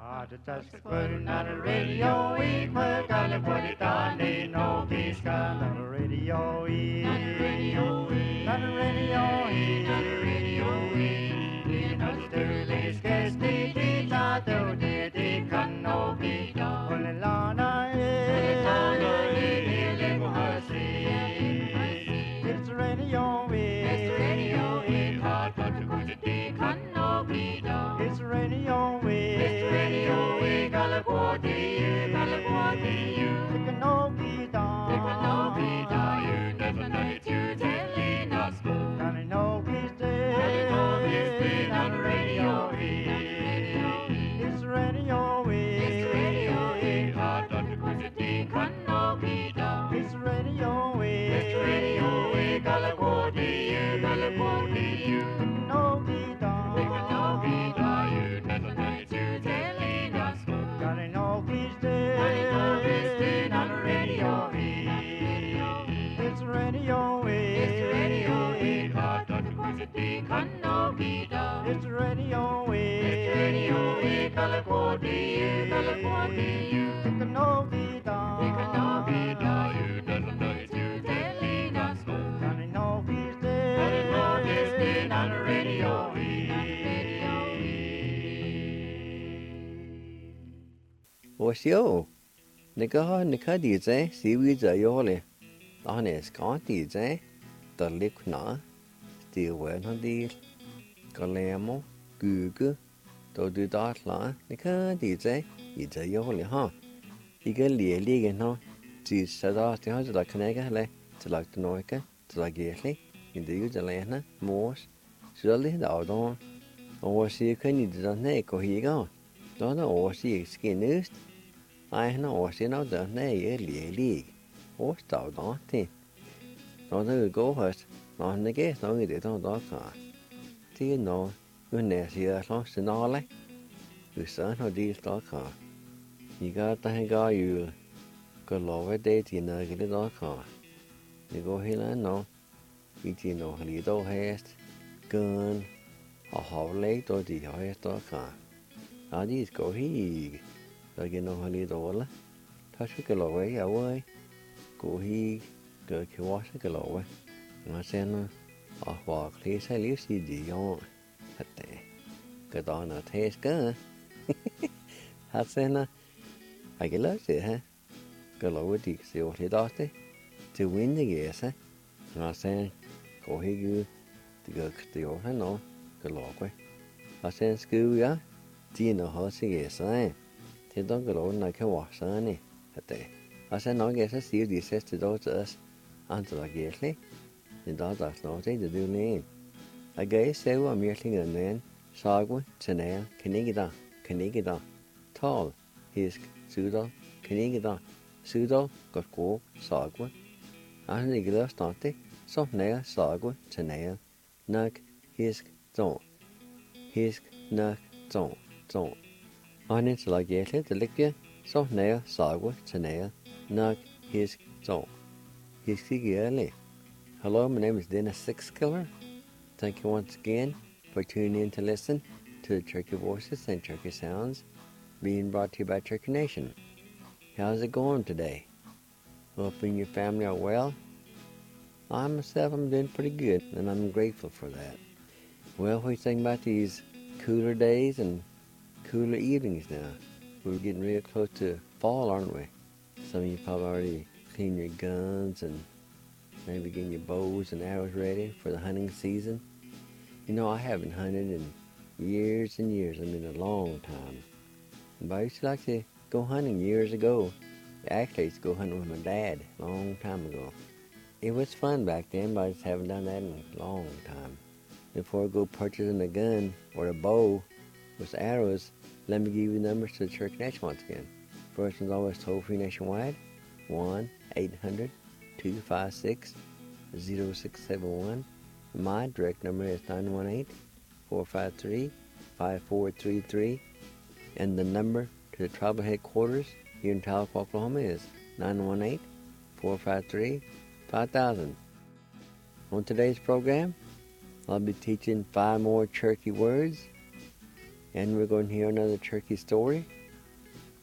Put on the radio, we put on the put it on the no peace gun on the radio, on the radio, on the radio, on the radio, we know the dirty scarce the ta do the can no be done. When the lana it's the radio, it's the radio, hot but the good the can no be done. It's the radio, it's the radio, California, California, it can no be done. It can no be done. You never know it, you telling us. Gonna know he's dead. Gonna know he's dead on the radio. It's the radio, it's the radio, hot but the good the can no be done. It's the radio, it's the radio, California, California, it can no be done. It can no be done. You never know it, you telling us. Gotta know he's dead. Gotta know he's dead on the radio. It's the radio, it's the radio, hot but the good the can no be done. It's the radio, it's the radio, California, California, it can no be done. It can no be done. You never know it, you telling us. Gotta know he's dead. Gotta know he's dead on the radio. What's yo? Nika DJ, see we the yoli. Honest, can't DJ. The lick na. Still well on the Galamo, Google. Do that la. Nika DJ, it's a yoli, huh? You get league no. See, said off the house like Canega, to like the Noica, to like Gately, in the Ujalana, Morse, surely the Audon. Or see you can need the neck or he go. Don't know or see skin news. I know or see no the nay league. Or stout on thing. Don't know go first. On the gate, no, they don't dog car. Do you know when there's here lost in all like? You son of these dog car. You got the hang out you. Go lower date in a little dog car. You go here and no. You know, little haste, gun, or how late or the highest dog car. Now these go he. So you know, little touch a away, away. Go he, go wash a away. I said, oh, walk, please, I leave see the young at the get on a taste gun. I said, I get lost it, huh? Go over the silver doctor to win the yes, huh? I said, go here, to go to the old, no, go log. I said, school, yeah, do you know how to yes, I don't go on like a wash, honey, at the I said, no, guess I see the sister to us until I get it. The daughter's not to do name. I guess they were merely a man, Sagwa, Chanel, Canigida, tall, his pseudo, Canigida, pseudo, got go, Sagwa. And the glass started, so nail, Sagwa, Chanel, nug, his zone. His nug, zone. On it's like yet, the liquor, so nail, Sagwa, Chanel, nug, his zone. His early. Hello, my name is Dennis Sixkiller. Thank you once again for tuning in to listen to the Turkey Voices and Turkey Sounds being brought to you by Turkey Nation. How's it going today? Hoping your family are well. I myself am doing pretty good, and I'm grateful for that. Well, we think about these cooler days and cooler evenings now. We're getting real close to fall, aren't we? Some of you probably already cleaned your guns and maybe getting your bows and arrows ready for the hunting season. You know, I haven't hunted in years and years. I mean, a long time. But I used to like to go hunting years ago. Actually, I used to go hunting with my dad a long time ago. It was fun back then, but I just haven't done that in a long time. Before I go purchasing a gun or a bow with arrows, let me give you the numbers to the Church Nation once again. First one's always toll-free nationwide, 1-800-256-0671. My direct number is 918-453-5433. And the number to the tribal headquarters here in Tahlequah, Oklahoma is 918-453-5000. On today's program, I'll be teaching 5 more Cherokee words, and we're going to hear another Cherokee story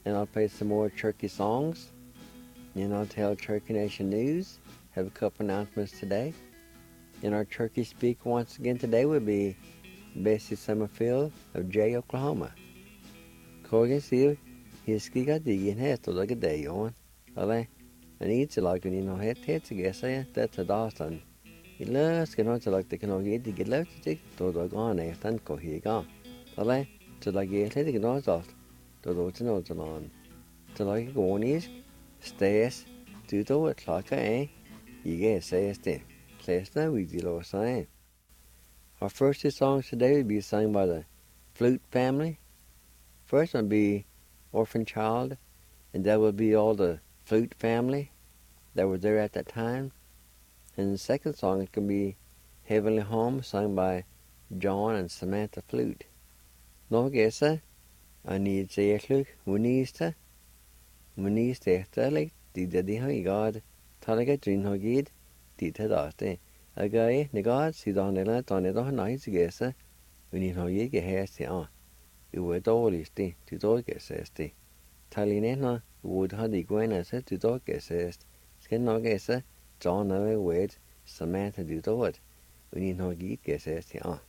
and I'll play some more Cherokee songs, and I'll tell Cherokee Nation news, have a couple announcements today. And our Cherokee speaker once again today will be Bessie Summerfield of Jay, Oklahoma. Corgan sier, hiskiga digin het og lager deg on. Eller, en ikke lager ni noe het til gæsser, det til dagen. I løs kan han til lagt det kan også ikke digge løt til, da da gane er den går higa. Eller, til lager helt ikke noe alt, da da til noe til land. Til lager gånisk, stes, du da et klaka ikke ses det. Klesna we deal sign. Our first two songs today will be sung by the Flute family. First one will be Orphan Child, and that will be all the Flute family that were there at that time. And the second song it can be Heavenly Home, sung by John and Samantha Flute. No guessa, I need to look, Munista like the daddy high God, Talaga Drin Hogid, Dita Date. A guy, the God, see down the land on it on nights guessa, when you know ye get hasty on. You were dollies, to dog guesses, Talinena would have the Gwen said to dog guesses, Skin no guessa, John never wed, Samantha do it, when you know ye guesses on.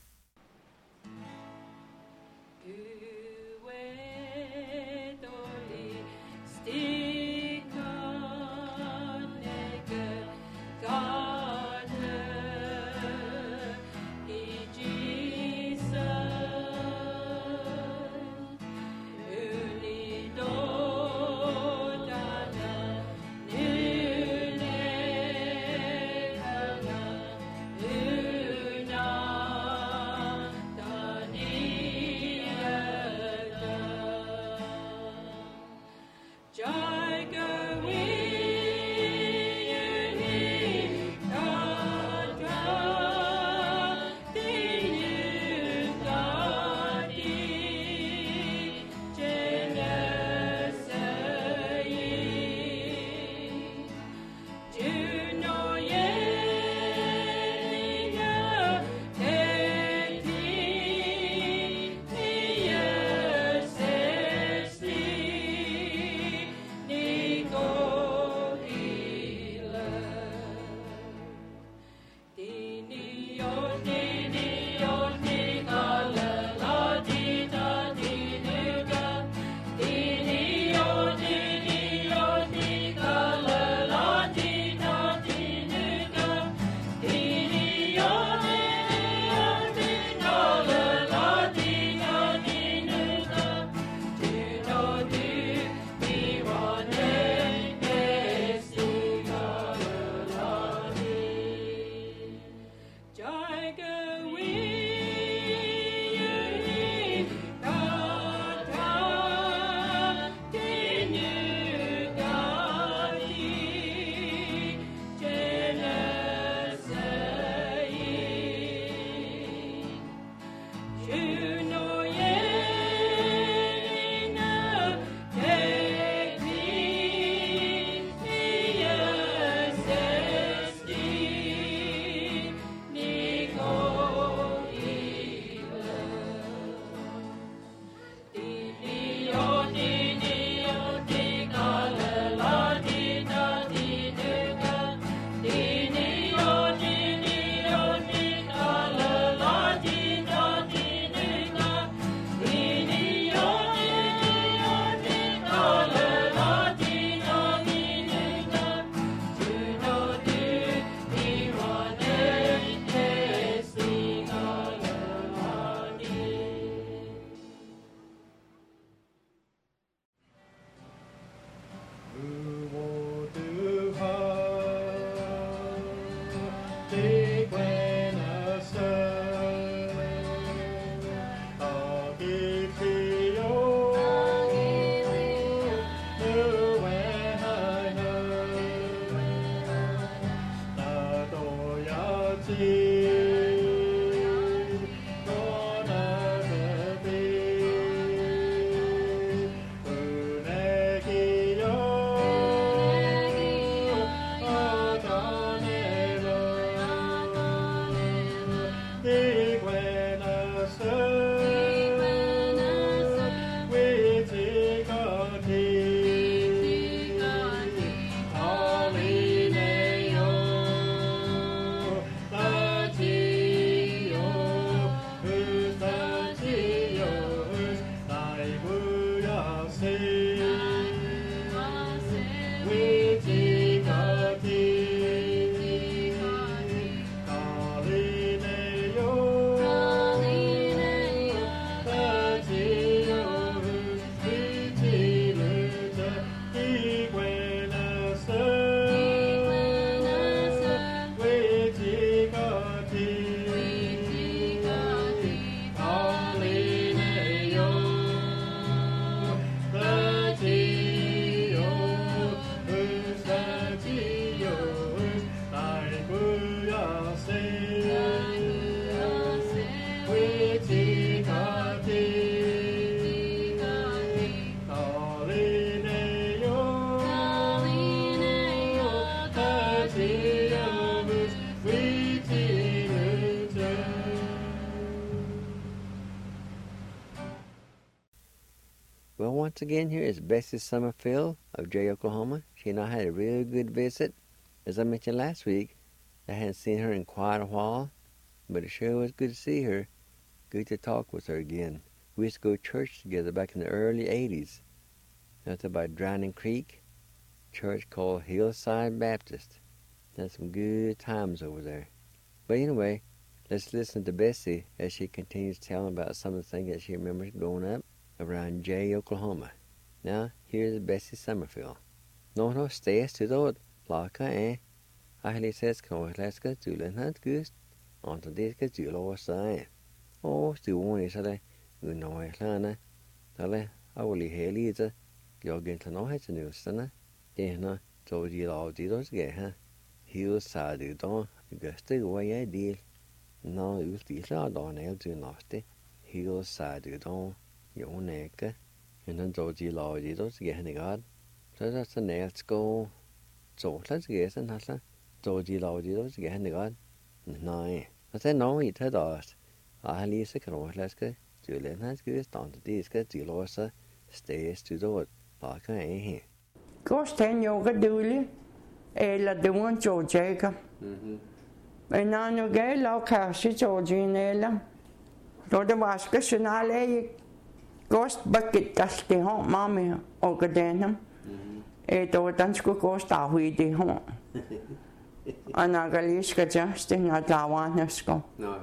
once again, here is Bessie Summerfield of Jay, Oklahoma. She and I had a real good visit. As I mentioned last week, I hadn't seen her in quite a while, but it sure was good to see her. Good to talk with her again. We used to go to church together back in the early 80s. That's about Drowning Creek, church called Hillside Baptist. Had some good times over there. But anyway, let's listen to Bessie as she continues telling about some of the things that she remembers growing up around Jay, Oklahoma. Now, here's Bessie Summerfield. No, stay to the laka ahli says kohlaska tulenat gust on the diska tulo sai. Oh, still sale uno lana. Tale awli helita jogin to no het nu stana. Dena toji law didos ge ha. Hillside don guste way deal. No usti la don el do noste. Hillside don Joneka, and then Georgie Lodge, those get any god. So that's the next go. So let's get and that's a Georgie Lodge, those get any god. No, I said no, it had us. I leave a cross, let's go. Julian has good down to this, get the loss, stays to the wood, like I ain't here. Gosh, 10 yoga dooley, la doing Georgia. And now you get low cash, Georgina. Lord the Vasca, and I lay. Ghost bucket that's the home, mommy, or Gadenham. It or Dansko ghost are we the home. And I got Liska just in a Lawanesco. No,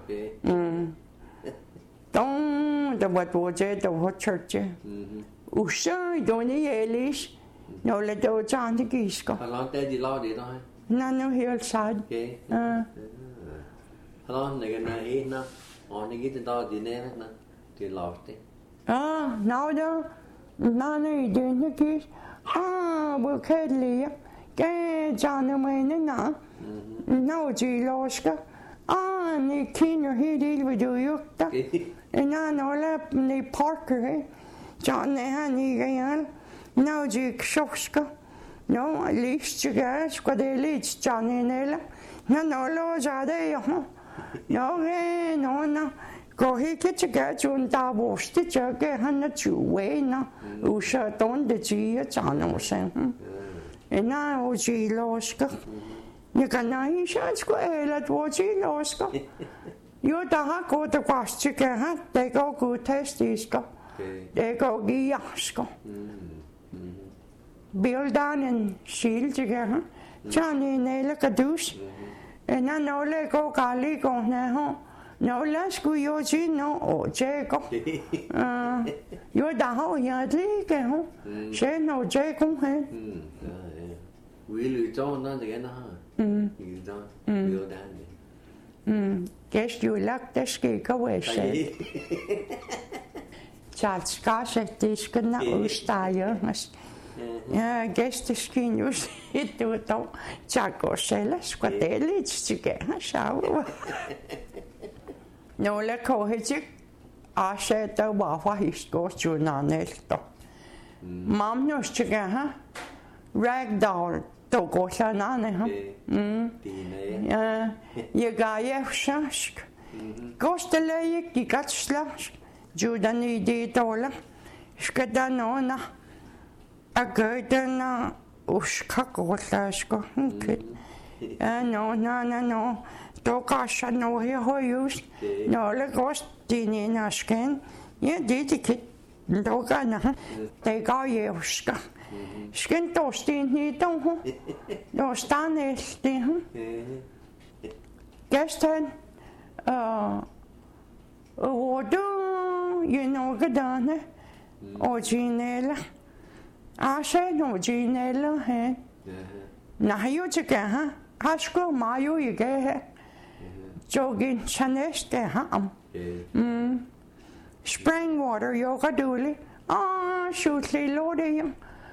Don't the what was it, the what church? Usha, don't the Elish, no little John the Gisco. How long did you load it on? None hillside. How long they gonna eat now? Only get the dog dinner, they lost it. Now the Nana doing the kiss. We'll cuddly. Gay John away now. No, G. Loska. The keener he did with you. And I know lap the Parker. John the honey again. No, G. Shoska. No, at least you guys, what they leads Johnny Nella. No, laws are there. No. Go he get to get you and double stitch again at you way now. Who shut on the G at John. And now G. Loska. You can now shut square at what G. Loska. You don't go to wash chicken, they go good test this go. They go Giasko. Build down and shield together. Johnny Nail a douche. And I know they go Gali go now. No, let's go, you're no, or Jacob. You're the whole yard league, say no, Jacob. Will you don't again? You don't, you're down. Guess you like the ski away, say. Child Scotch at this could not style. I guess the skin you see to it all. Chaco sellers, what they leads to get a shower. No, let go hit it. I said the waffle he's goes to Nanesto. Mom knows to get her rag doll to go to Nane. You got your shask. Goes the lake, you got slash. Judan did all. Skadanona. A good and Ushkakotasko. No. Dokasha no here use. No, le ghost dini nasken. Ye did it. Dogana. They got Yuska. Skin toasting he don't. No stand is the. Guess then. You know, Gadana. Or Ginella. I said no, Ginella. Now you to get her. Hasko Mayo, you get her. Jogging Chaneste ham. Spring water, yoga dooley. Shootly loading.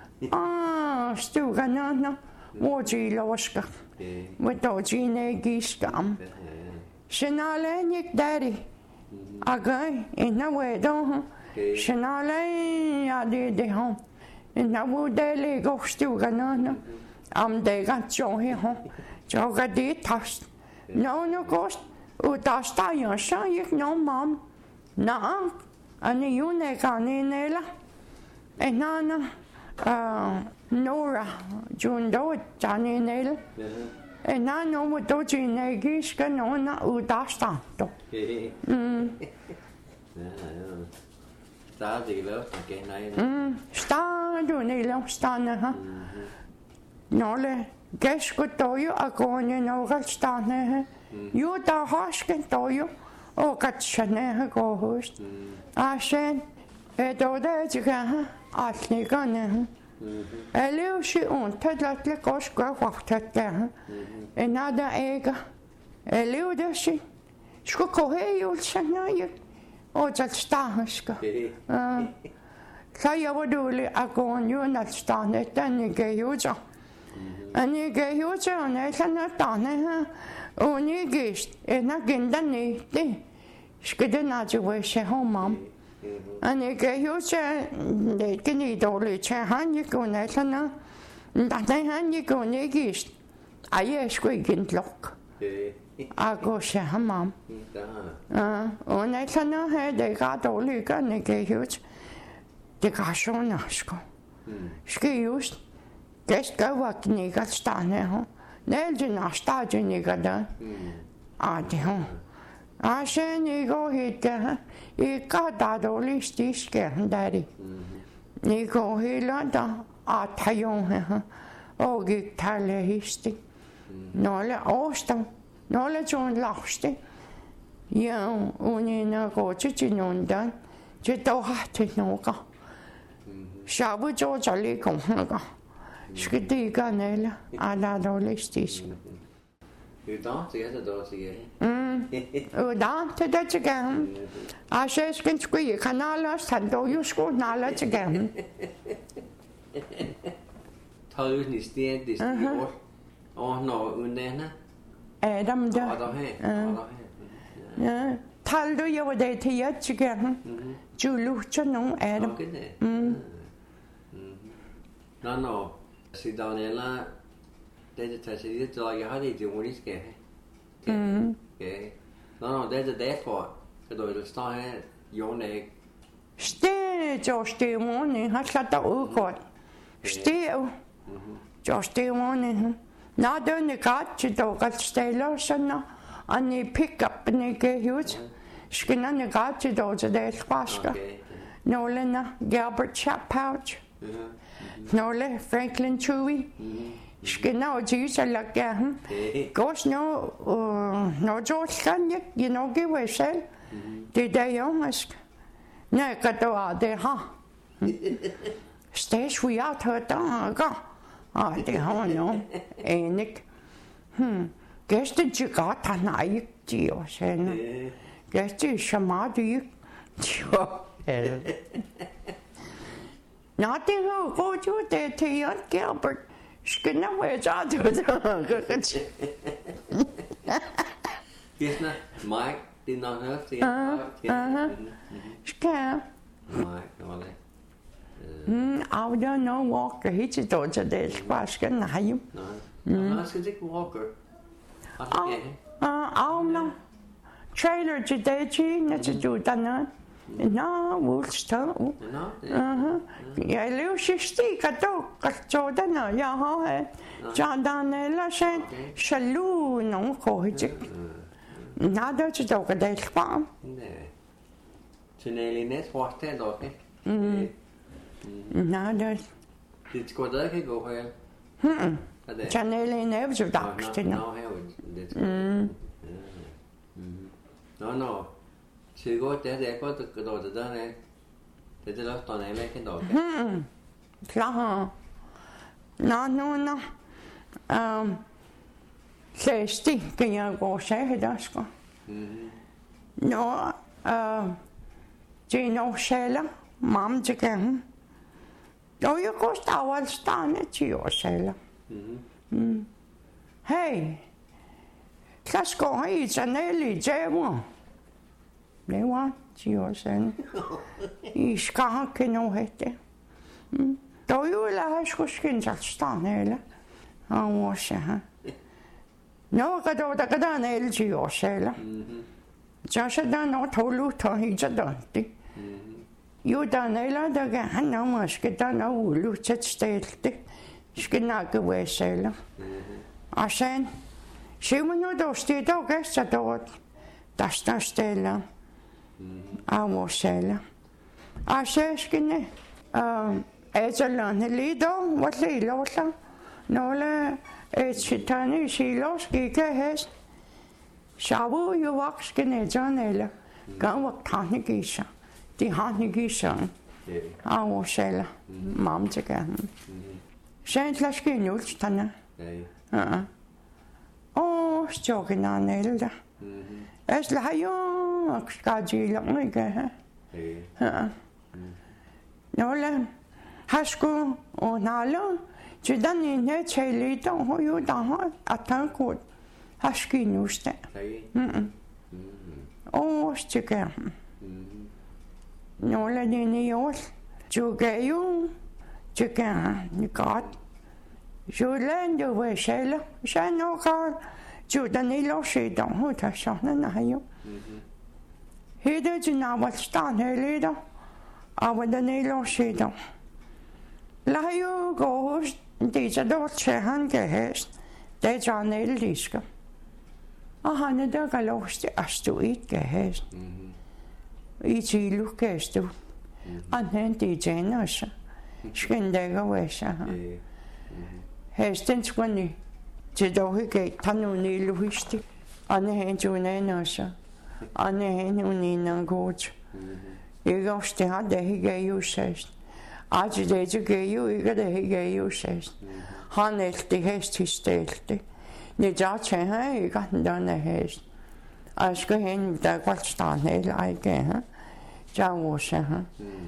Stuganana. Woji Loska. With Dogine Giskam. Shinalenik daddy. A guy in a way, don't. Shinale, I did the home. And I would daily go Stuganana. They got Joe here. Joe got the toast. No ghost. Utasta your son, you know, Mom. No, and you neck on in Ella. Nana Nora Jundo Johnny Nail. Nana mo doji negis ka nona udastanto. Stadig løft okay nej. Stadu nilo stana ha. Nole gesko toyo agone no galstane ha. Jo da hasken toyo o gatshane ha go host. Ashen edoda jiga ha. Alnigane ha. Eleushi on tadlatle koska wachtat ha. Enada ega. Eleudashi. Sku koheyul sanayek. O jalstahaska. Kaya waduli agon yun at stanet and gayuja. And you gayuja on Etanatane, only gist, and again the need. Skidanaja was she home, mum. And you gayuja, they can eat all the chahan you go Netana, that they hand you go negist. I squeaking lock. I go share mum. On I can hear they got all you got a huge. The cashon asko. Ski used. Guess go what nigga stand. Nelson are starting nigga. Ah, the home. I say Nigo hit there. He got that only stick, daddy. Nigo he learned at Tayon. Oh, get Tyler Histy. Nola Austin. Knowledge on lost it. Young, only no go to Nundan. Jeto hat it no go. Shabu George Ali come. Skitiga Nella, Adadolestis. You don't get the doors again. Oh, down to that again. I says, can squeak, canalas, and do you school knowledge again? Tell you this day, this year. Oh, no, Unena. Adam, tell do you what they teach again? Julucha, no, Adam. No. See, Daniela, there's a test. It's like you had it, you want to get. Okay. No, there's a day for it. So it'll start your neck. Stay, just stay morning. I shut the old Still, just stay morning. Now, don't you got to do got stay lotion and you pick up and you get huge. Skin on the got to do the day squashka. Nolan, Gilbert Chap Pouch. Nolan, Franklin Chewy. Skin now, Jesus, like that. Goes no George can you know, give away sell. Did they ask? No, got to out there, huh? Stay sweet out her tongue. Ah, det har jag enig. Guess did you got a night, dear, sen. Guess you shamadi. Nothing who go to there to your Gilbert. Skin away, out to the Yes, not Mike did not have to. Scam. Mike, no, I don't know Walker. He's a daughter there. Squash can I you? No, that's a Walker. Oh, no. Trailer today, that's a do that. No, we'll start. Yeah, Lucy stick a dog, got Jordan, yeah, John Danella said, Shaloo, no, call it. Now that's a dog a day farm. Tunnelines, what that, okay? Now there's. It's got that can go here. Channeling never to dogs, you know. No. She got there, they got the daughter done it. They did not on a making dog. No. Say, stick, can you go say it, Oscar? No, Gino Sheila, Mom's again. Oh, you go start stand it to your Sheila. Hey, let's go, it's an early J1. They want your son. He's can't know it. Do you like skins at stand? I was, no, I got the Gadan to your Sheila. Just a done not told you to he's a dusty. Judanella daga hanama skidana ulu tsetstelte. Skinake wesela. Asen. Simonu dosti dogessa dot. Dasta stella. Amosela. Aseskine. Ezalan lido wat lilosa. Nola etchitani silos kikehes. Shabu yuwakskine janela. Ganwak tanikisha. Die hanikisha. Amosela. Mam tegen. Zijn laskin ulstana. Oh, stoken aan elde. Es la yo, skaji lange. Nola, hasko onalo, je dan in het hele dan hoe je dan attankot. Haski nuste. Oh, stoken. Nola dini yos, jogeyo. Chicken, you got. Julen, you were shell, Shano car, Judanilo, she don't hold her son and I. He did not what stand her leader. I would the Nilo she don't. Layo goes, these are dolce handgehest, there's our nail disco. A hundred dog lost us to eat gehest. Each look as to. And then the generous. Skindega wesa. Hestens kwani. Tidohi ke tanuni luhisti. Ane hen junenasa. Ane hen unina goch. Igosti hade hige usest. Aji deju geju igade hige usest. Han elti hest histelte. Ni jache ha igandane hest. Asko hen da kwatstan hel aige ha. Jawosha ha.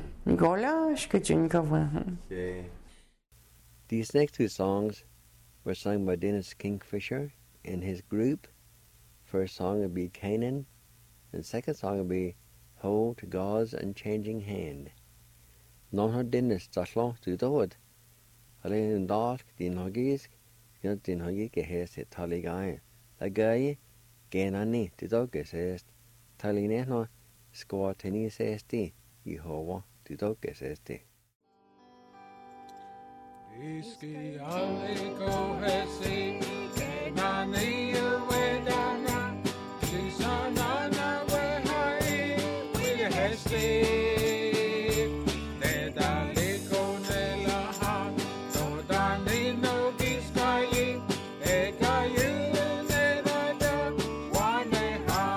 These next two songs were sung by Dennis Kingfisher and his group. First song would be Canaan, and second song would be Hold to God's Unchanging Hand. Non Dennis Tashlon to the wood. Alain Dark, Din Hoggies, Din Hoggy has it Taligai. A guy, Ganani, the dog says, Talineno, Squat Tennis ST, Yehovah. Du dogges este. Iski aliko hesi kenani wedana sisanana wehai we hesi nedaliko nelaha no dani no giskai ekayu nedada waneha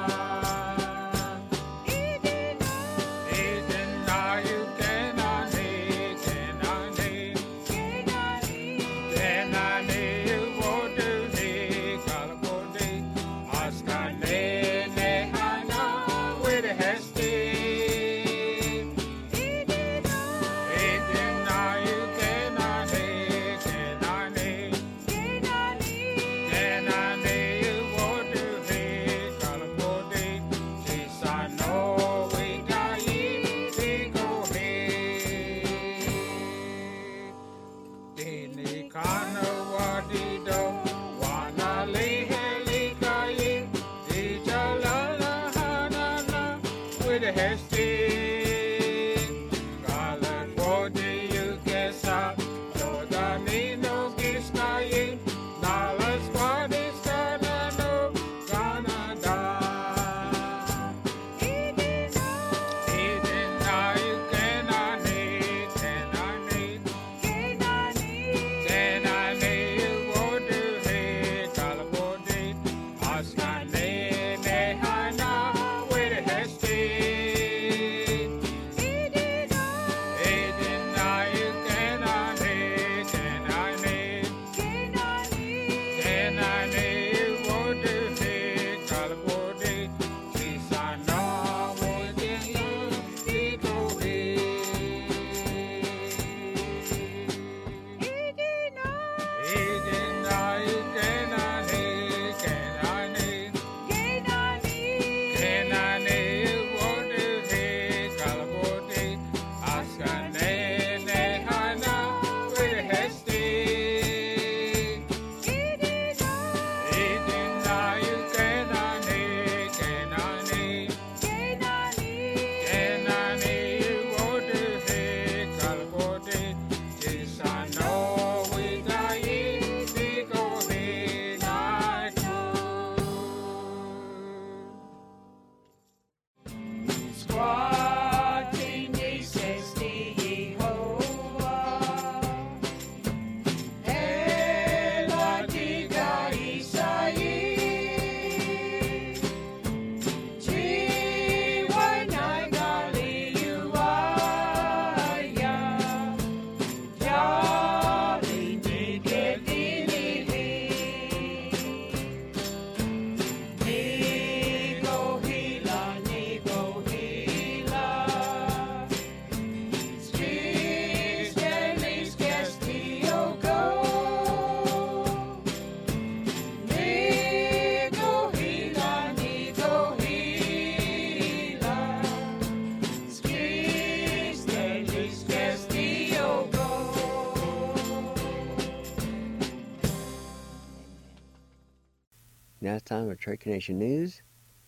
Now it's time for Cherokee Nation News.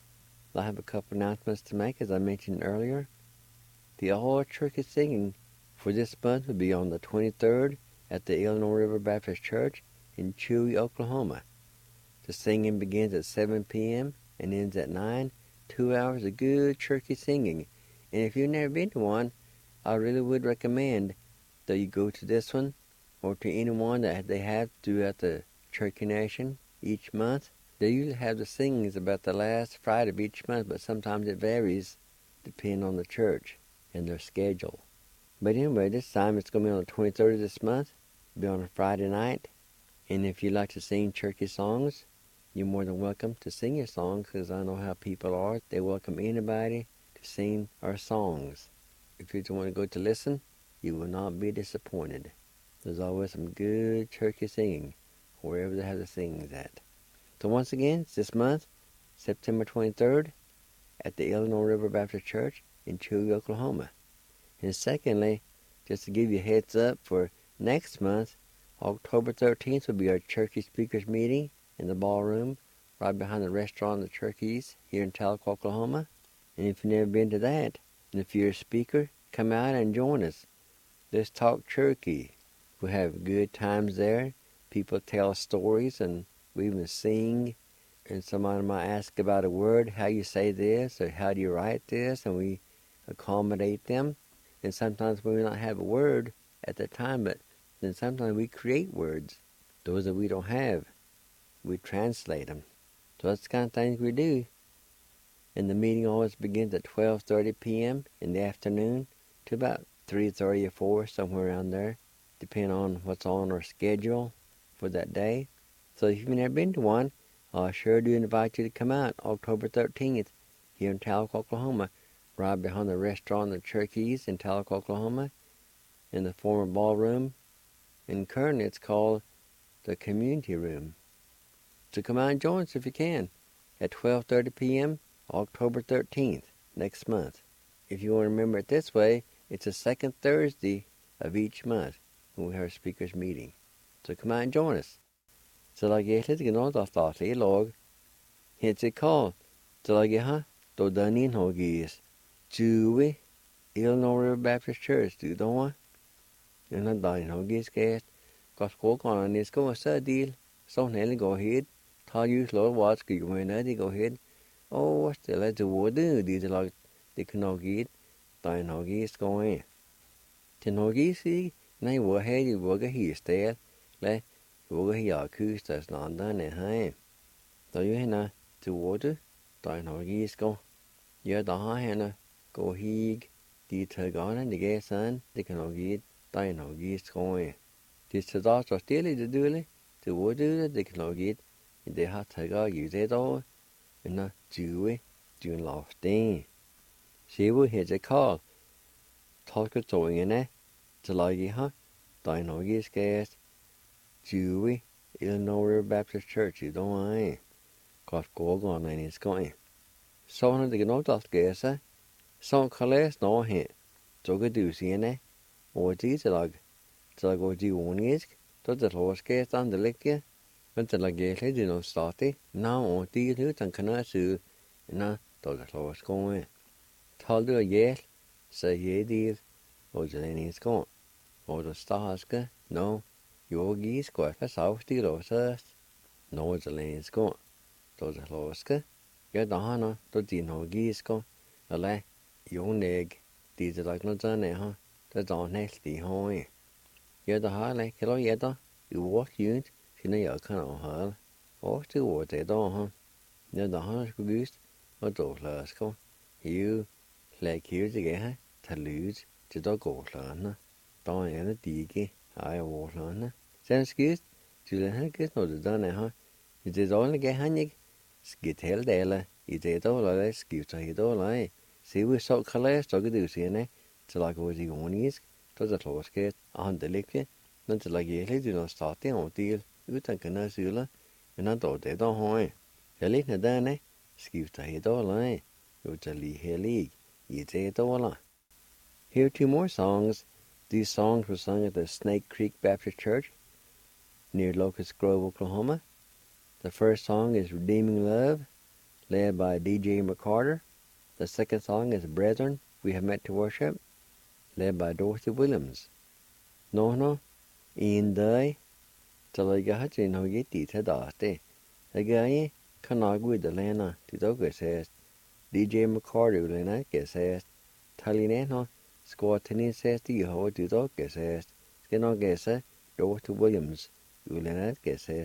I have a couple announcements to make, as I mentioned earlier. The All Cherokee Singing for this month will be on the 23rd at the Illinois River Baptist Church in Chewy, Oklahoma. The singing begins at 7 p.m. and ends at 9. 2 hours of good Cherokee singing. And if you've never been to one, I really would recommend that you go to this one or to any one that they have throughout the Cherokee Nation each month. They usually have the singings about the last Friday of each month, but sometimes it varies depending on the church and their schedule. But anyway, this time it's going to be on the 23rd of this month. It'll be on a Friday night. And if you like to sing Cherokee songs, you're more than welcome to sing your songs, because I know how people are. They welcome anybody to sing our songs. If you just want to go to listen, you will not be disappointed. There's always some good Cherokee singing, wherever they have the singings at. So once again, it's this month, September 23rd, at the Illinois River Baptist Church in Chewy, Oklahoma. And secondly, just to give you a heads up for next month, October 13th will be our Cherokee Speakers Meeting in the ballroom right behind the restaurant, the Cherokee here in Tahlequah, Oklahoma. And if you've never been to that, and if you're a speaker, come out and join us. Let's talk Cherokee. We have good times there. People tell stories, and we even sing. And somebody might ask about a word, how you say this, or how do you write this, and we accommodate them. And sometimes we may not have a word at the time, but then sometimes we create words. Those that we don't have, we translate them. So that's the kind of things we do. And the meeting always begins at 12:30 p.m. in the afternoon to about 3:30 or 4, somewhere around there, depending on what's on our schedule for that day. So if you've never been to one, I sure do invite you to come out October 13th here in Tahlequah, Oklahoma, right behind the restaurant, the Cherokee in Tahlequah, Oklahoma, in the former ballroom. And currently it's called the Community Room. So come out and join us if you can at 12:30 p.m. October 13th, next month. If you want to remember it this way, it's the second Thursday of each month when we have our speakers meeting. So come out and join us. Så la jeg litt grann da statlig lag. Helt til kall. Så la jeg ha, da den innhågis. Chewy, Illinois River Baptist Church, du da. En av da innhågis gæst. Godt gå kan han skal så deal. Sånn hele går hit. Ta just lov hva skal jo mene de går hit. Oh, still at the water, de lag de knogit. Da innhågis går in. Til innhågis I, nei hvor her de våger histel. Le våger her kustas landa ne hai. Da jo henne til water, da innhågis går. Ja, da har henne gå hig. De tøgane de gæ san, de knogit. Da innhågis går in. De så så stille det dule. Til water de knogit. De har tøgger jo det da. Men Chewy, June Lofting. She will hit a call. Talk a towing in it. To like her. Dino is gas. Chewy, Illinois River Baptist Church, you don't mind. Cause go on and it's going. So on the no dust gas, so colors no hit. So good do see in it. Or these log. So go do one is. So the horse gas on the lick. Men til å gjøre det noe stadig, nå og de uten kan jeg se, nå, da det lov skoene. Tal du å gjøre, så gjør de, og det er en skån. Og det stadige, nå, jo gis går for savstil og søst. Nå det er en skån. Da det lov skal, gjør da han, da de nå gis skån. Eller, jo neg, de det lag noe sånn her, det da helt de har. Gjør da her, eller, hva gjør da? Jo, walk ut. Khi jeg kan ha og til år det da han når da han skulle gust og da lasker jo lækker det her til lyd til da går lørne da det dige er over lørne sen skist til den her gust når det der her det dårlige han ikke skidt hele dele I det da la skifte I da la se vi så kalder så det du siger ne til at gå I onisk så det lasker han det ligge men til at give det noget starte og del uten kan jeg syle, men han da det da har. Jeg liker denne, skifter I da la, jo til li helig, I det da la. Here are 2 more songs. These songs were sung at the Snake Creek Baptist Church near Locust Grove, Oklahoma. The first song is Redeeming Love, led by DJ McCarter. The second song is Brethren, We Have Met to Worship, led by Dorothy Williams. Nohno, in day, Talagahatin Hogiti Tadaste. Again, Kanagui the Lana, Tidoga says, DJ McCarter Lena says, Talinano, Squatini says, Tiho, Tidoga says, Skinogesa, Dorothy Williams, Ulena says,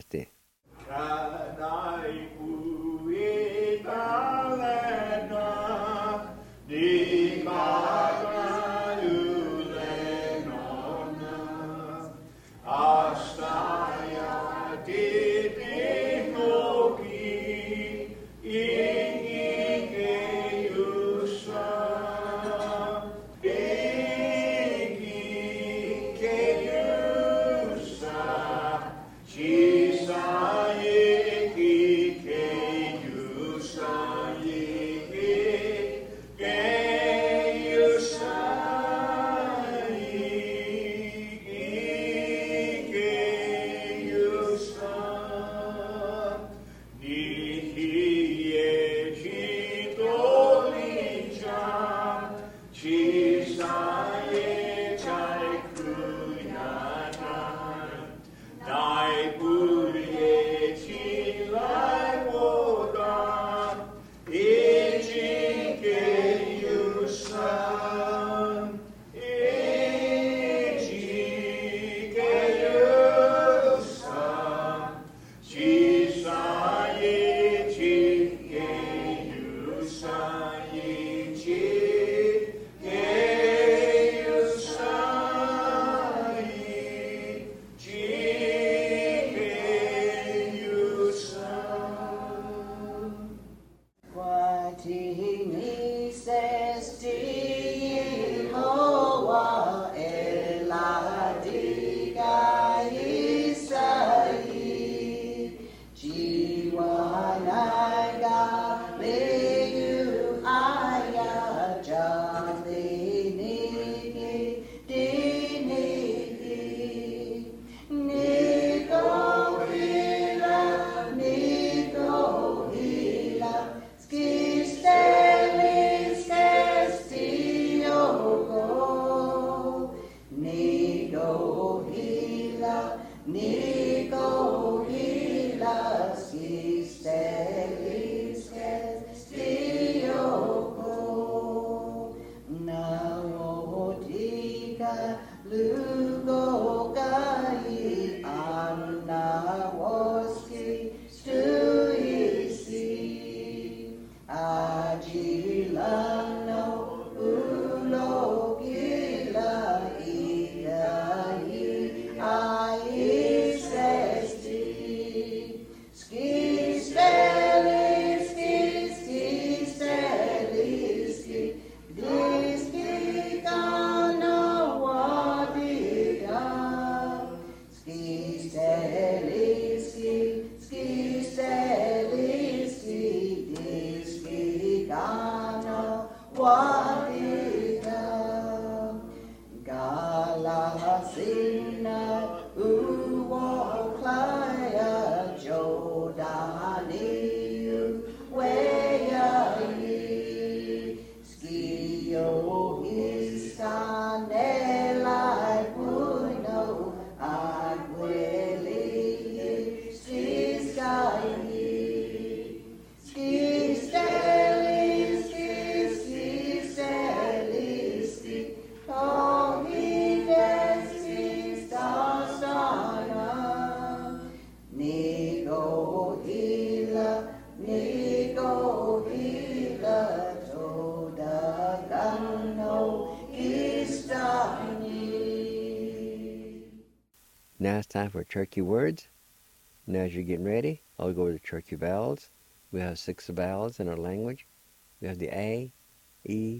Now it's time for Cherokee words. Now as you're getting ready, I'll go over the Cherokee vowels. We have 6 vowels in our language. We have the A, E,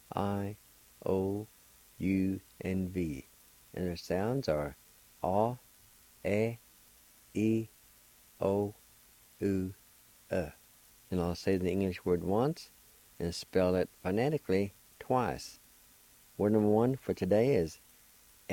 I, O, U, and V. And their sounds are A, E, O, U, And I'll say the English word once and spell it phonetically twice. Word number 1 for today is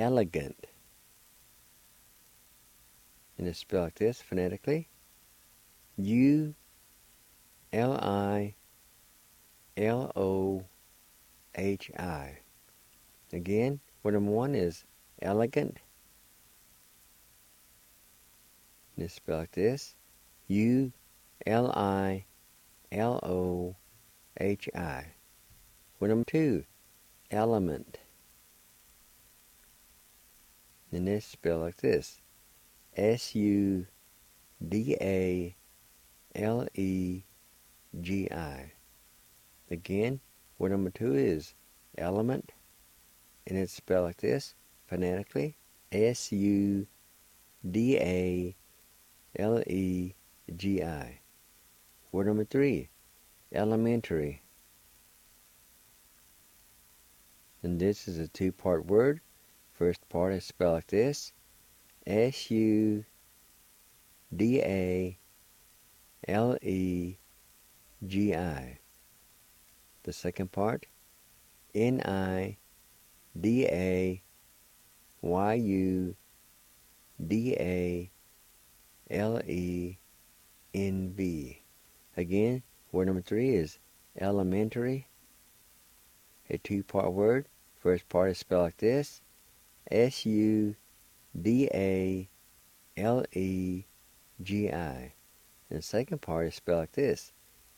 elegant. And it's spelled like this phonetically. U-L-I-L-O-H-I. Again, word number one is elegant. And it's spelled like this. U-L-I-L-O-H-I. Word number two, element. And it's spelled like this. S-U-D-A-L-E-G-I. Again, word number two is element. And it's spelled like this, phonetically. S-U-D-A-L-E-G-I. Word number three, elementary. And this is a two-part word. First part is spelled like this. S-U-D-A-L-E-G-I. The second part, N-I-D-A-Y-U-D-A-L-E-N-V. Again, word number three is elementary. A two-part word. First part is spelled like this. S-U-D-A-L-E-G-I. And the second part is spelled like this.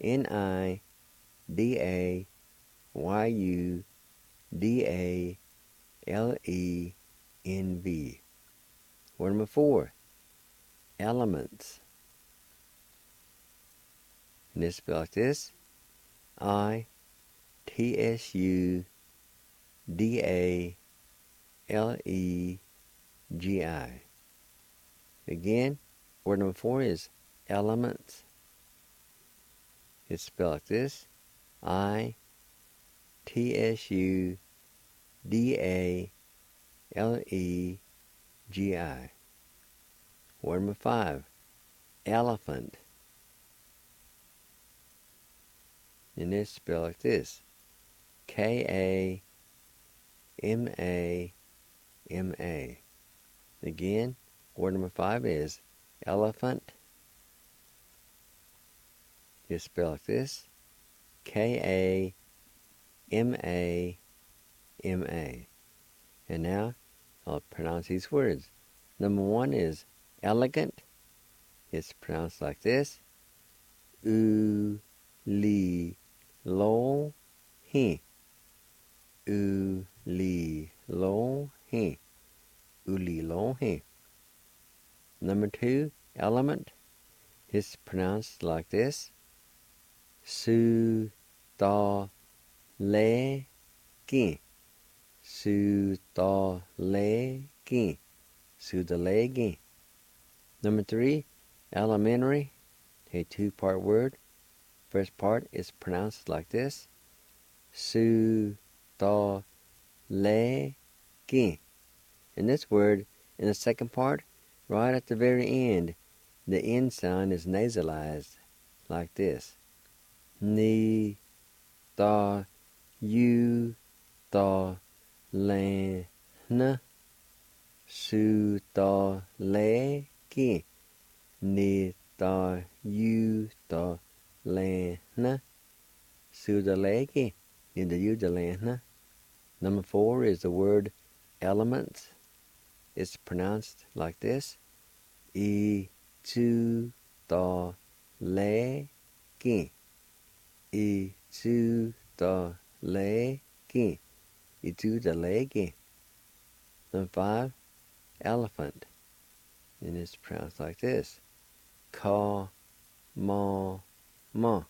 N-I-D-A-Y-U-D-A-L-E-N-V. Word number four, elements. And it's spelled like this. I-T-S-U-D-A-L-E-G-I. Again, word number four is elements. It's spelled like this. I-T-S-U-D-A-L-E-G-I. Word number five, elephant. And it's spelled like this. K-A-M-A-M-A. Again, word number five is elephant. It's spelled like this. K-A-M-A-M-A. And now I'll pronounce these words. Number one is elegant. It's pronounced like this. U-li-lo-hi. U-li-lo-hi. U-li-lo-hi. Number two, element. It's pronounced like this. Su-da-le-gi. Su-da-le-gi. Su-da-le-gi. Number three, elementary. A two-part word. First part is pronounced like this. Su-da-le-gi. And this word, in the second part, right at the very end, the N sound is nasalized like this. Ni-da-you-da-le-na. Su-da-le-gi. Ni-da-you-da-le-na. Su-da-le-gi. Ni-da-you-da-le-na. Number four is the word elements. It's pronounced like this. I-tu-da-le-gi. I-tu-da-le-gi. I-tu-da-le-gi. Number five, elephant. And it's pronounced like this. Ka-ma-ma.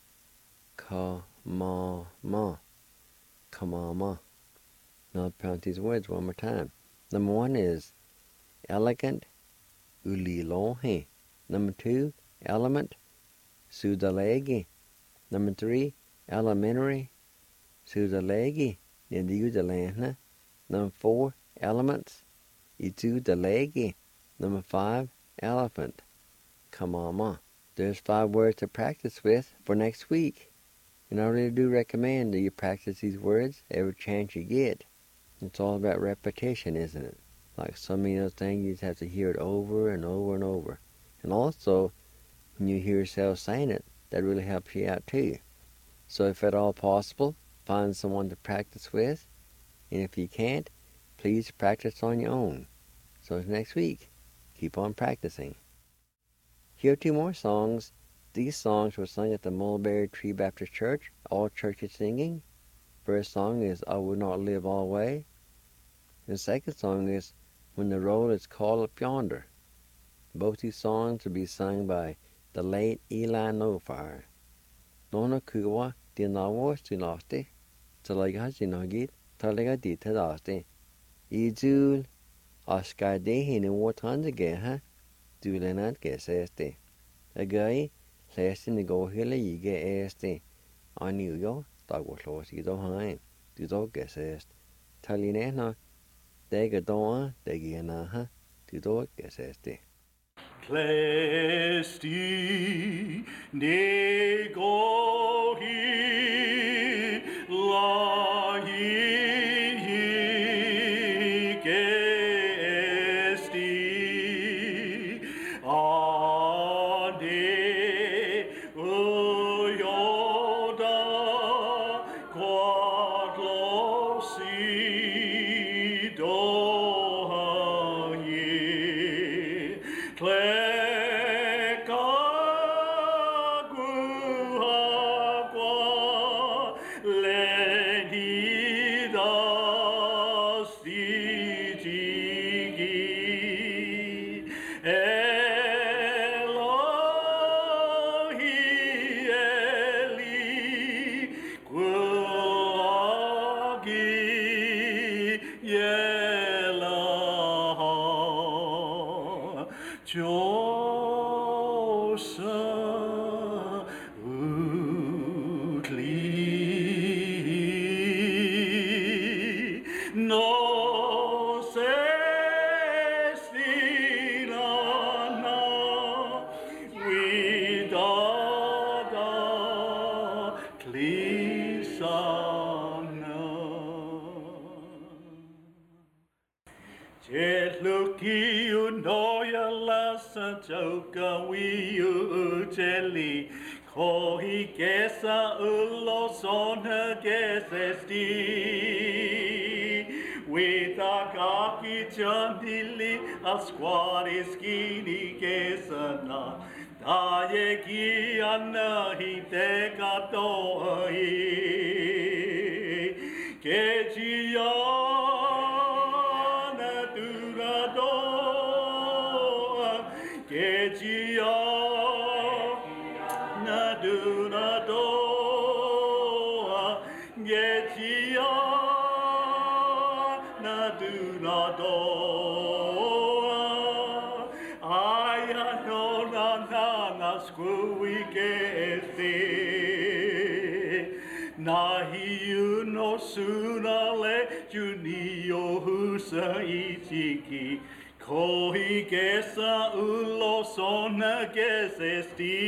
Ka-ma-ma. Ka-ma-ma. Now I'll pronounce these words one more time. Number one is elegant. U-li-lo-hi. Number two, element. Su-da-le-gi. Number three, elementary. Su-da-le-gi. Ni-da-you-da-le-na. Number four, elements. I-tu-da-le-gi. Number five, elephant. Ka-ma-ma. There's 5 words to practice with for next week. And I really do recommend that you practice these words every chance you get. It's all about repetition, isn't it? Like so many other things, you just have to hear it over and over and over. And also, and you hear yourself saying it, that really helps you out too. So if at all possible, find someone to practice with, and if you can't, please practice on your own. So it's next week. Keep on practicing. Here are 2 more songs. These songs were sung at the Mulberry Tree Baptist Church, all churches singing. First song is I Would Not Live Alway. And the second song is When the Roll is Called Up Yonder. Both these songs will be sung by the late Eli Nofire. Nona Kuwa Dinawo Sunaste, Talaga Sinagit, Talaga Ditadaste. Izul Askade Hini Watanda Geha, Dulenat Geseste. A guy, Lesson the Go Hilla Yige Este. I knew yo, Dog was lost, you don't hang. Du dog Gesest. Talinena, Dega Doa, Degianaha, Du dog Geseste. Clesti negohi lahi gesti ade uyoda quadlosi dohaye Josa utli no se stilana vidada clisana Luki unoya lasa toka wiu uteli kohi kesa ulo sona kesesti Witakaki chandili asquari skini kesana Dayeki anahi tekatoi Kejiya Kejiya naduna doa Kejiya naduna doa Aya no na skui kesi Nahi no sunale junio husa ichiki Kohi kesa ulo sona kesesti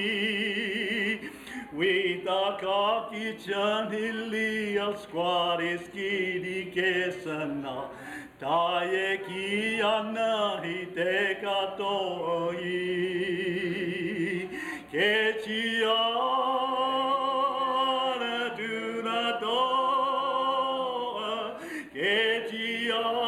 Witakaki chanili al squari skidi kesana Dayeki anahi tekatoi Kechiana dunadoa Kechiana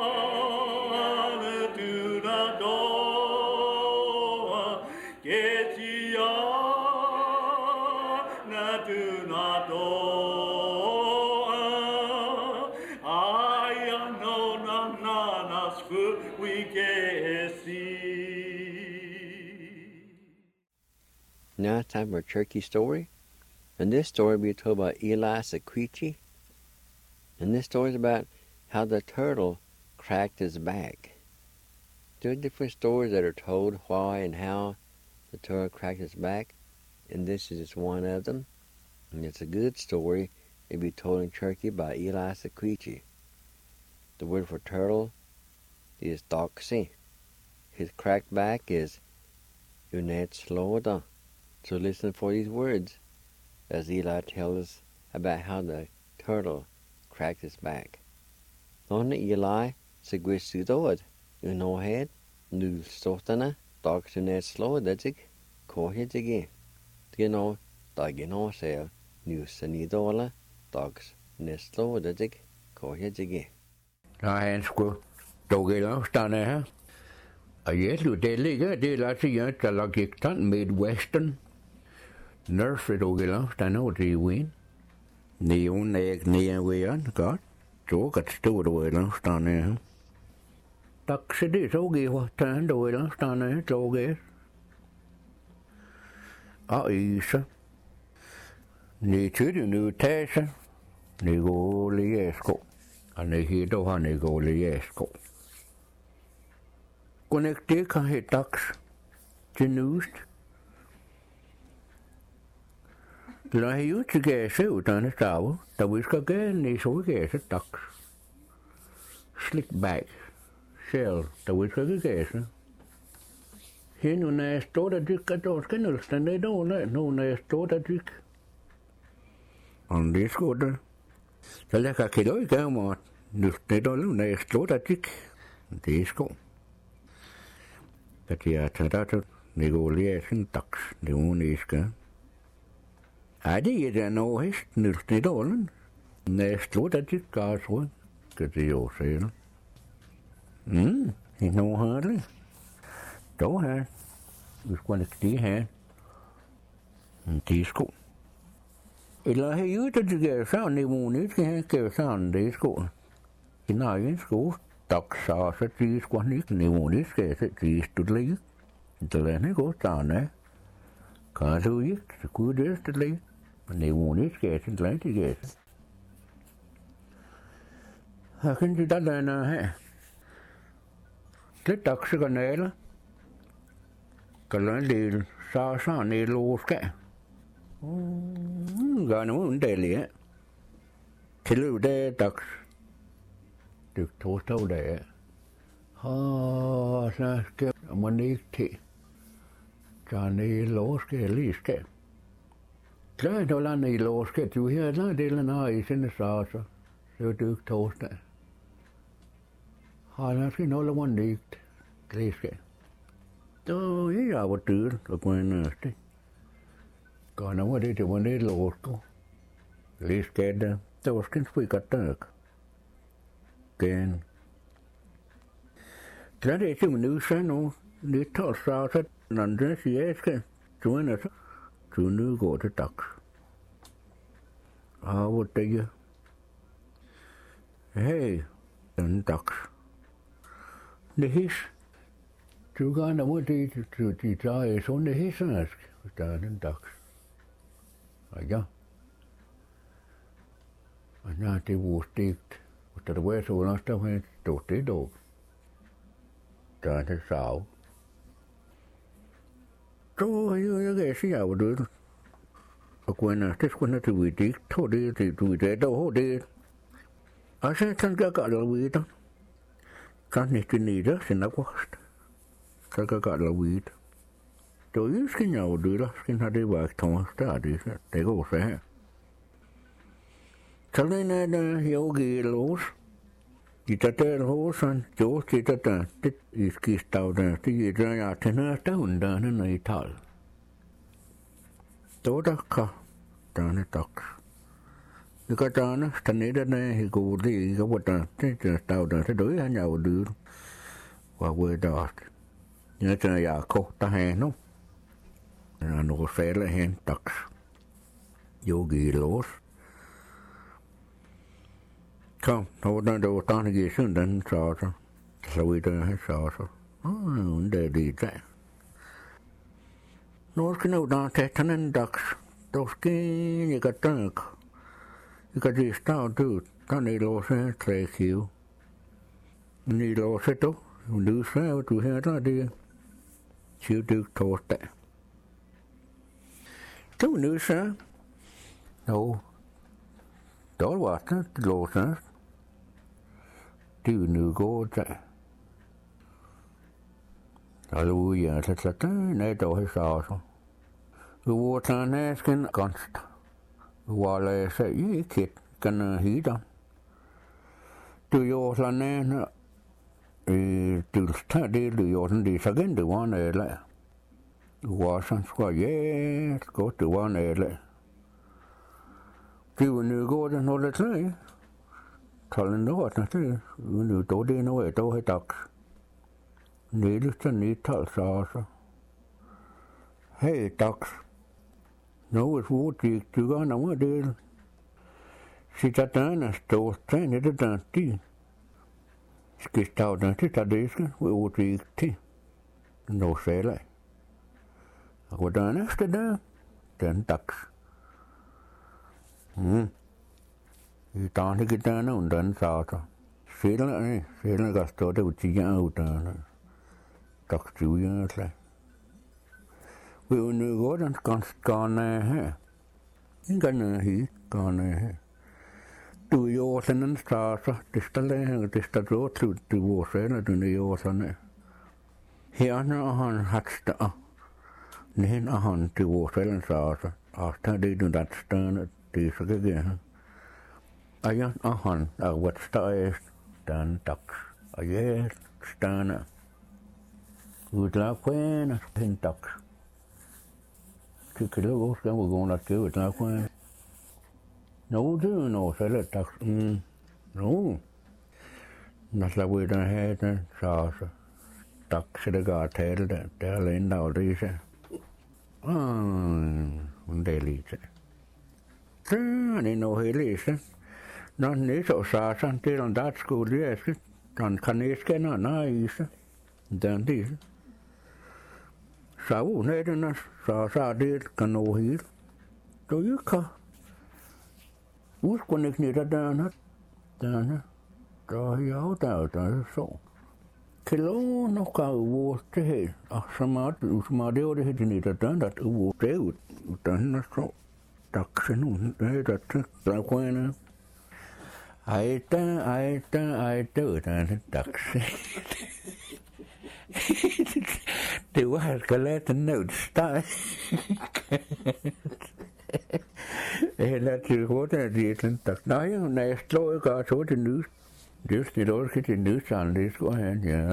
Now it's time for a turkey story. And this story will be told by Eli Sequici. And this story is about how the turtle cracked his back. There are different stories that are told why and how the turtle cracked his back. And this is just one of them. And it's a good story. It'll be told in Turkey by Eli Sequici. The word for turtle is doksi. His cracked back is unet sloda. So listen for these words as Eli tells us about how the turtle cracked his back. Nonna Eli segwis sudod, unohed, nu stotana, doks unet slodazik, kohejigi. Tino tagino se newsanidola dogs neslo dadig kohejigi. Han skulle dog stanna här. Det ligger det låter ju att jag gick tant Midwestern. Nurse dog stanna och det win. Neon wean got. Så got stod då stanna här. Tack det så gi vad tant då stanna här dog. Isa. Ni tyder nu tæse. Ni går liesko. Han hitto han ni går liesko. Connecte kan het tax. Genust. La hiu tge se utan stav. Da vi skal ge ni så ge se tax. Slick back. Shell. Da vi skal ge se. Hende når jeg står der dykker, der skal nu stande dårlig, når jeg står der dykker. Og det skal der. Så jeg kan ikke lade gøre mig, når jeg står der dykker. Det skal. Så jeg tager der, det går lige sin dags, det hun ikke skal. Det er noget hest, når det dårlig. Når jeg står der dykker, så skal det jo se. Det er noget herligt. Då här. Vi ska inte det här. Disco. Eller har ju det det sån i månaden ska jag gå sån disco. I nägen sko tack så det ska inte i månaden ska det studera. Det är gå sån. Kan du ju skulle det studera. Men i månaden ska det inte det. Här kan du där här. Det tack ska näla. Cái lớn đi xa này lô cái gần nó vấn đề liền thì lúc đây đặc được thô sâu để sa cái mình đi thì cho này lô cái lý cái cái đó là này lô cái chú here là đây là nói xin sao rồi được thô đấy là cái nó là vấn đề lý cái tôi ý là một thứ là quên rồi còn nó đi thì mình đi lột cô lý cái đó tôi sẽ phải cắt được cái đấy thì mình nuôi sáng nó đi thọ sao thế nằm trên xe cái chú này chú nuôi gọi cái tắc một tí hey cái tắc đi chú gan nó mới đi thì trái xuống để hết rồi ta nên đặc à ja anh thì vô tiết ta quay số nó tao hay tổ tế đồ ta thế sao tôi như cái gì à được ở quên à tết quên thì vị trí thôi đi thì vị trí đâu hết đi à sẽ thằng cái cả là vị đó cái này cái này đó sẽ nó quá Kaka la weed. Do you skin out do that? Skin had a back Thomas studies. They go say. Salina yogi los. Titatel horse and Joe Titata. Tit is kissed out and see dry out in a town down in a tall. Todaka down a talk. You got on, Stanida, he go the what just out and do and I would do what we're dot. Nhớ cho nhà cô ta hè nó nó sẽ là hẹn tắc yogi los không nó đang đâu ta này gì xuyên đến sao vì đó hay sao để đi chạy nó cái nào đang thế thân nên tắc tôi cái như cái trăng cái gì sao được ta này lo sẽ thấy khiu này lo sẽ tốt nữ sao tụi hè ra đi chưa được thốt đấy. Chú nữ sao? Đâu? Đó là nó lột nó. Chú nữ cô chạy. Đó là bây giờ thật là tới này đâu hay sao sao? Vô thang này cái con. Vô là sẽ ý kịt cần hí đó. Chú vô thang này nó từ thang đi từ vô thang đi sao cái từ quan này lại Wasan squad, yes, go to one ele. See when you go to know the thing, telling the what nothing, when you told in away, to hit ducks. Needless to need tell sauce. Hey, ducks. No, it's water, you gonna want to. She sat down and stole 10 at a dante. Skissed out and sit at this, we would eat tea. No sailor. I go down after that, 10 ducks. You can't get down on done saucer. Sailor got started with the out and ducks 2 years like. We were new good and gone here. You got no heat, gone here. 2 years and saucer, just a road to the water, and 2 years on it. Here no hatched up. Then a hunt to water and saucer. After they do that stern at this again. I am a hunt, a wet stars, done ducks. A yes, stern. Good luck when a ducks. Kick it over, then we're going to do it like when. No, do no, sailor ducks. No. Not like we don't have the saucer. Ducks should have got tail that they'll end out these. They leave it. I didn't know he listened. Not this or sauce until on that school, yes. On Kaneska, not nice. Then this. So, Nathan, sauce I did, can know here. Do you come? Who's going to need a down? So he out so. Kilo no ka water he. Somebody already had need a done that water done so. Ducks and that like when I do it and ducks. They were collect a note start. And that's what I did and ducks. Now you know, slow got what the news. Just the Lord get the news on this, go ahead, yeah.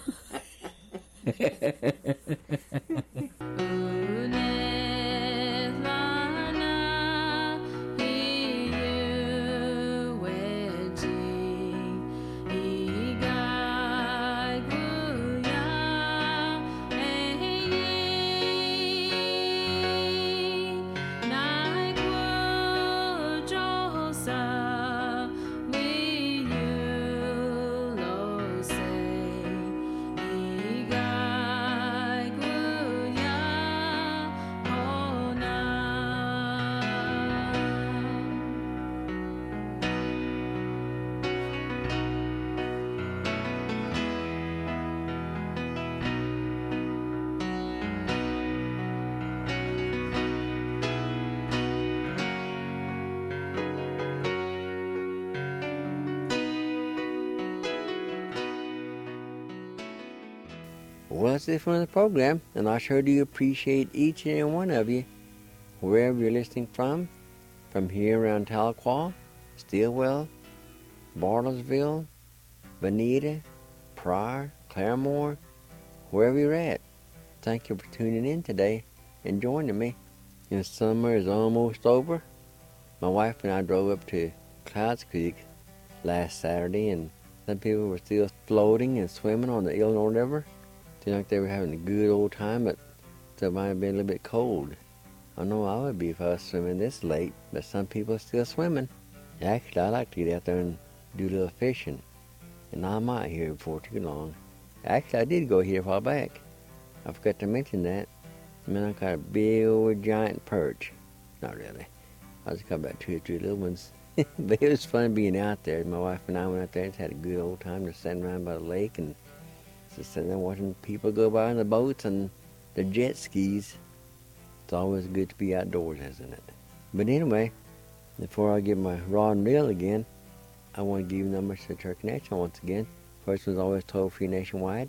Well, that's it from the program, and I sure do appreciate each and every one of you, wherever you're listening from here around Tahlequah, Stillwell, Bartlesville, Bonita, Pryor, Claremore, wherever you're at. Thank you for tuning in today and joining me. The summer is almost over. My wife and I drove up to Clouds Creek last Saturday, and some people were still floating and swimming on the Illinois River. Seemed like they were having a good old time, but it might have been a little bit cold. I know I would be if I was swimming this late, but some people are still swimming. Actually, I like to get out there and do a little fishing, and I'm out here before too long. Actually, I did go here a while back. I forgot to mention that. Man, I caught a big old giant perch. Not really. I just caught about 2 or 3 little ones. But it was fun being out there. My wife and I went out there and had a good old time just sitting around by the lake and just sitting there watching people go by in the boats and the jet skis. It's always good to be outdoors, isn't it? But anyway, before I give my rod and reel again, I want to give you numbers to Church Connection once again. First one's always toll-free nationwide,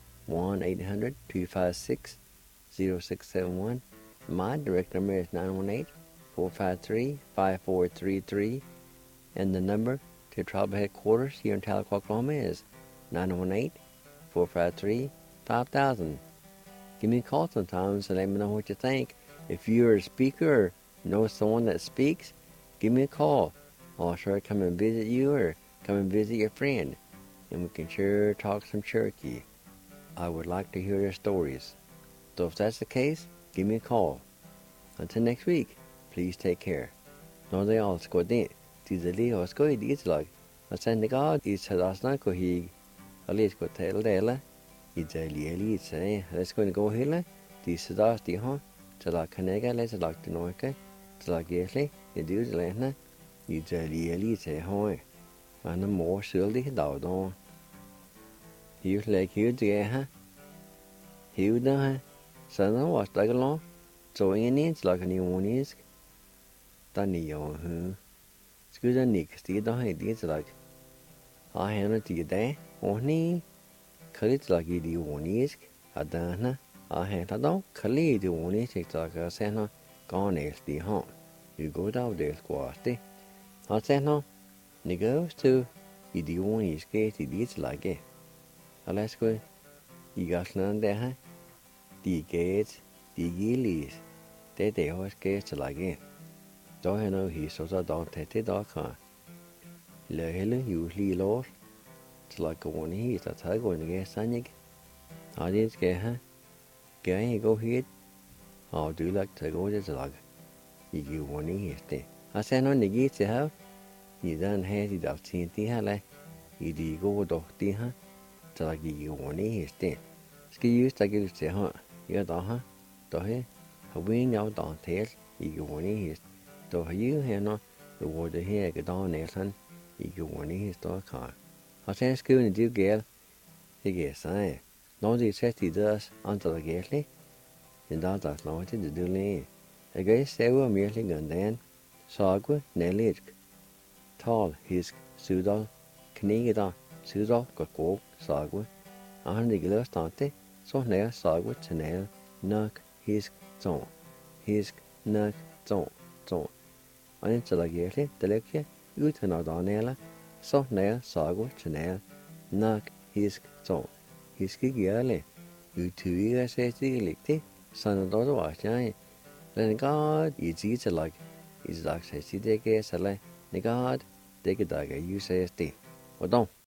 1-800-256-0671. My direct number is 918-453-5433. And the number to tribal headquarters here in Tahlequah, Oklahoma is 918-453-5000. Give me a call sometimes and let me know what you think. If you're a speaker or know someone that speaks, give me a call. I'll sure come and visit you or come and visit your friend, and we can sure talk some Cherokee. I would like to hear their stories. So if that's the case, give me a call. Until next week, please take care. Nå det all sko det. Tidlig og sko I dit lag. Og sen det går I sadasna ko hi. Alle sko tale dele. I det lige se. Det sko gå hele. De sadas de har. Så der kan jeg læse lagt til noget. Så der gæslig. I det udlændende. I det lige se høj. Man mor skyldig dag då. Hiv læg hiv det her. Hiv det her. Så der var stadig lov. Så ingen indslag kan I unisk. Der niår hun. Skulle der nikke sted der I det slag. Har han det dag. Og ni. Kan det slag I det unisk. At der har han der dog. Kan det unisk slag at sende garnelt I har. I går der det skåste. Har sende. Ni goes to I det uniske I det slag. Og lad os gå. I gasland der her. De gates. De gilis. Det er også gates slag. Da har jeg his så da tæt da kan. Lad hele lige lort. Så la gå ned hit og tage gå ned sannig. Har det skal have. Gør I gå hit. Og du lagt til gå det slag. I går ned hit. Og så når det gik til hav. I den her de der ting de her la. I de går dog de her. Så la I går ned hit. Skal I just der gik til her. Jeg der her. Der her. Har vi en af der til. I går ned hit. Da har jeg her nå, hvor det her ikke der næsten I går ned i står klar. Og så skriver det gæld. Det er så. Når det sætter I deres andre gældlig, den der slår til det dølle. Jeg gør selv mere end den. Sagwe nællisk. Tal hisk sydal. Knæge der sydal går sagwe. Og han det gælder starte, så nær sagwe til næl. Nok hisk så. Hisk nok så. Og en til at gælde, det lægger uden at danele, så nær sagwe til næl. Nok hisk så. Hiske gælde. Utyviger sig til ligge. Sådan der var jeg. Den godt I tid til lag. I slags sig det gæsale. Negad det kan der ikke sige det. Og dog.